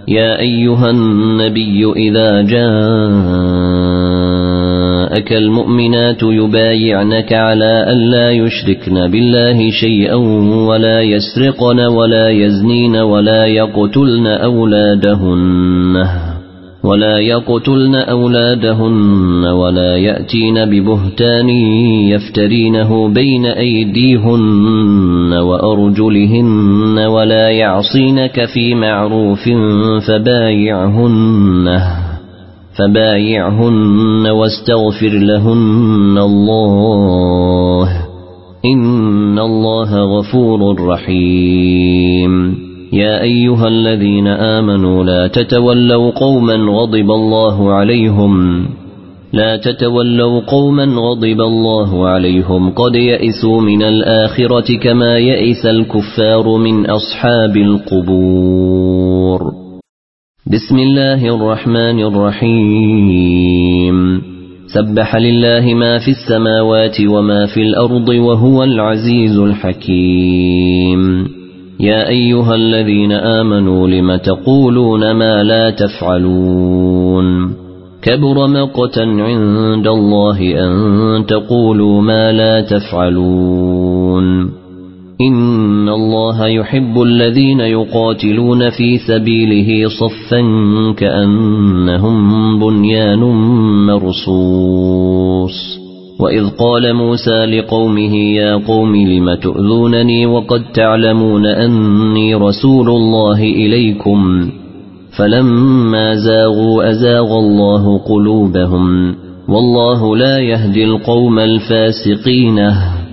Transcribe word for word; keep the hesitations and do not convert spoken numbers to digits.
يا أيها النبي إذا جاءك المؤمنات يبايعنك على ألا يشركن بالله شيئا ولا يسرقن ولا يزنين ولا يقتلن أولادهن ولا يقتلن أولادهن ولا يأتين ببهتان يفترينه بين أيديهن وأرجلهن ولا يعصينك في معروف فبايعهن فبايعهن واستغفر لهن الله إن الله غفور رحيم. يا أيها الذين آمنوا لا تتولوا قوما غضب الله عليهم لا تتولوا قوما غضب الله عليهم قد يئسوا من الآخرة كما يئس الكفار من أصحاب القبور. بسم الله الرحمن الرحيم. سبح لله ما في السماوات وما في الأرض وهو العزيز الحكيم. يا أيها الذين آمنوا لم تقولون ما لا تفعلون كبر مقتا عند الله أن تقولوا ما لا تفعلون إن الله يحب الذين يقاتلون في سبيله صفا كأنهم بنيان مرصوص. وإذ قال موسى لقومه يا قوم لم تؤذونني وقد تعلمون أني رسول الله إليكم فلما زاغوا أزاغ الله قلوبهم والله لا يهدي القوم الفاسقين.